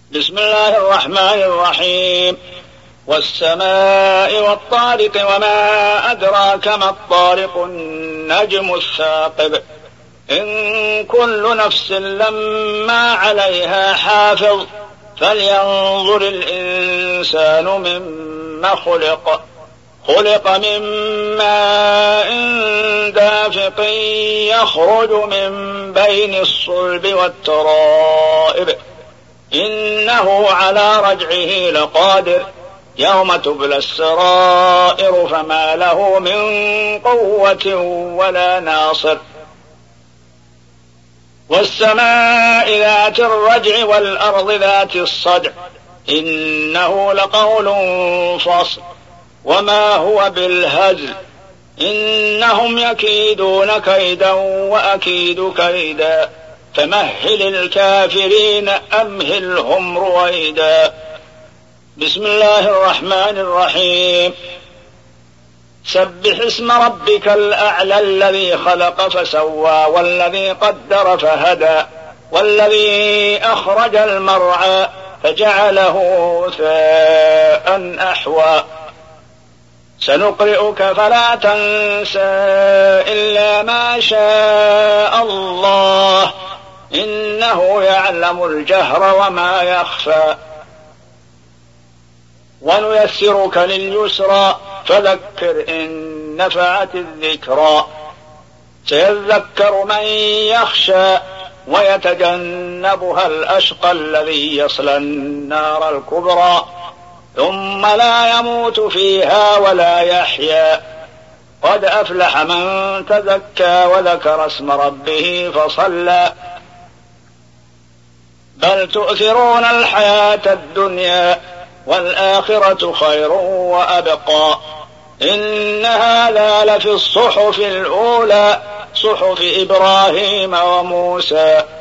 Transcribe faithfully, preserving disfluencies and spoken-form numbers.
بسم الله الرحمن الرحيم. والسماء والطارق وما أدراك ما الطارق النجم الثاقب إن كل نفس لما عليها حافظ فلينظر الإنسان مما خلق خلق من ماء دافق يخرج من بين الصلب والترائب إنه على رجعه لقادر يوم تبلى السرائر فما له من قوة ولا ناصر. والسماء ذات الرجع والأرض ذات الصدع إنه لقول فصل وما هو بالهزل إنهم يكيدون كيدا وأكيد كيدا فمهل الكافرين أمهلهم رويدا. بسم الله الرحمن الرحيم. سبح اسم ربك الأعلى الذي خلق فسوى والذي قدر فهدى والذي أخرج المرعى فجعله غثاء أحوى سنقرئك فلا تنسى إلا ما شاء الله إنه يعلم الجهر وما يخفى ونيسرك لليسرى فذكر إن نفعت الذكرى سيذكر من يخشى ويتجنبها الأشقى الذي يصلى النار الكبرى ثم لا يموت فيها ولا يحيا قد أفلح من تزكى وذكر اسم ربه فصلى بل تؤثرون الحياة الدنيا والآخرة خير وأبقى إن هذا لفي الصحف الأولى صحف إبراهيم وموسى